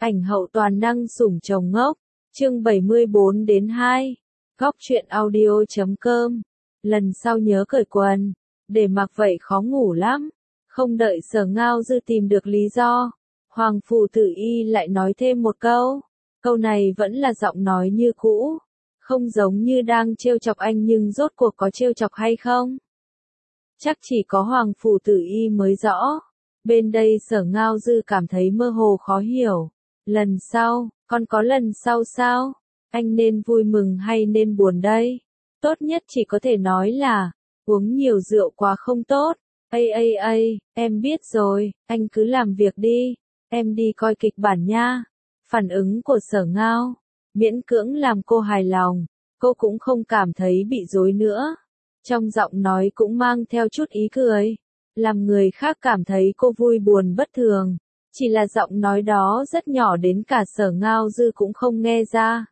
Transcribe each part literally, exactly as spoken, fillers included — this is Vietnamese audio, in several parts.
Ảnh hậu toàn năng sủng chồng ngốc, chương bảy mươi bốn đến hai, góc truyện audio chấm com. Lần sau nhớ cởi quần, để mặc vậy khó ngủ lắm. Không đợi Sở Ngao Dư tìm được lý do, Hoàng Phủ Tử Y lại nói thêm một câu. Câu này vẫn là giọng nói như cũ, không giống như đang trêu chọc anh nhưng rốt cuộc có trêu chọc hay không? Chắc chỉ có Hoàng Phủ Tử Y mới rõ. Bên đây Sở Ngao Dư cảm thấy mơ hồ khó hiểu. Lần sau, còn có lần sau sao? Anh nên vui mừng hay nên buồn đây? Tốt nhất chỉ có thể nói là, uống nhiều rượu quá không tốt. Ây ây ây, em biết rồi, anh cứ làm việc đi, em đi coi kịch bản nha. Phản ứng của Sở Ngao, miễn cưỡng làm cô hài lòng, cô cũng không cảm thấy bị dối nữa. Trong giọng nói cũng mang theo chút ý cười, làm người khác cảm thấy cô vui buồn bất thường. Chỉ là giọng nói đó rất nhỏ đến cả Sở Ngao Dư cũng không nghe ra.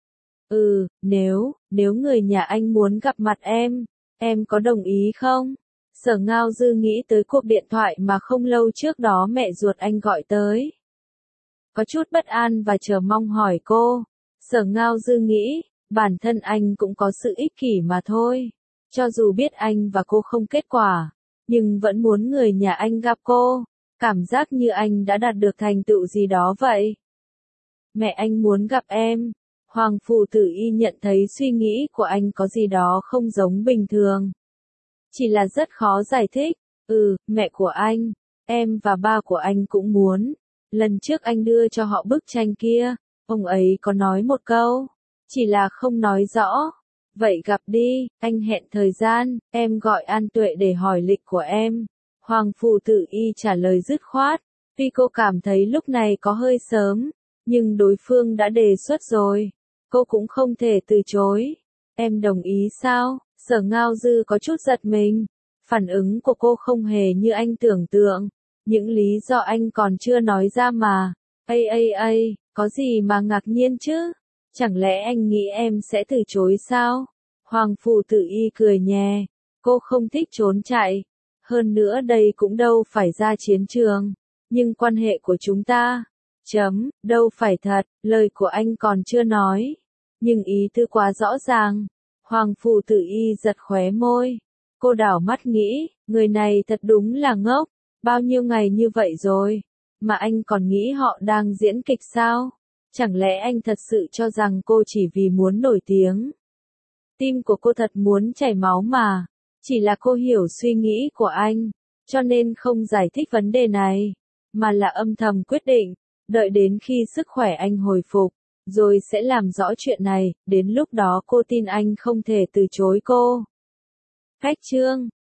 Ừ, nếu, nếu người nhà anh muốn gặp mặt em, em có đồng ý không? Sở Ngao Dư nghĩ tới cuộc điện thoại mà không lâu trước đó mẹ ruột anh gọi tới. Có chút bất an và chờ mong hỏi cô. Sở Ngao Dư nghĩ, bản thân anh cũng có sự ích kỷ mà thôi. Cho dù biết anh và cô không kết quả, nhưng vẫn muốn người nhà anh gặp cô. Cảm giác như anh đã đạt được thành tựu gì đó vậy. Mẹ anh muốn gặp em. Hoàng Phủ Tử Y nhận thấy suy nghĩ của anh có gì đó không giống bình thường. Chỉ là rất khó giải thích. Ừ, mẹ của anh, em và ba của anh cũng muốn. Lần trước anh đưa cho họ bức tranh kia, ông ấy có nói một câu, chỉ là không nói rõ. Vậy gặp đi, anh hẹn thời gian, em gọi An Tuệ để hỏi lịch của em. Hoàng Phủ Tử Y trả lời dứt khoát, tuy cô cảm thấy lúc này có hơi sớm, nhưng đối phương đã đề xuất rồi, cô cũng không thể từ chối. Em đồng ý sao? Sở Ngao Dư có chút giật mình, phản ứng của cô không hề như anh tưởng tượng, những lý do anh còn chưa nói ra mà. Ây ây ây, có gì mà ngạc nhiên chứ? Chẳng lẽ anh nghĩ em sẽ từ chối sao? Hoàng Phủ Tử Y cười nhẹ, cô không thích trốn chạy. Hơn nữa đây cũng đâu phải ra chiến trường, nhưng quan hệ của chúng ta, chấm, đâu phải thật, lời của anh còn chưa nói, nhưng ý tư quá rõ ràng. Hoàng Phủ Tử Y giật khóe môi, cô đảo mắt nghĩ, người này thật đúng là ngốc, bao nhiêu ngày như vậy rồi, mà anh còn nghĩ họ đang diễn kịch sao? Chẳng lẽ anh thật sự cho rằng cô chỉ vì muốn nổi tiếng? Tim của cô thật muốn chảy máu mà. Chỉ là cô hiểu suy nghĩ của anh, cho nên không giải thích vấn đề này, mà là âm thầm quyết định, đợi đến khi sức khỏe anh hồi phục, rồi sẽ làm rõ chuyện này, đến lúc đó cô tin anh không thể từ chối cô. Cách chương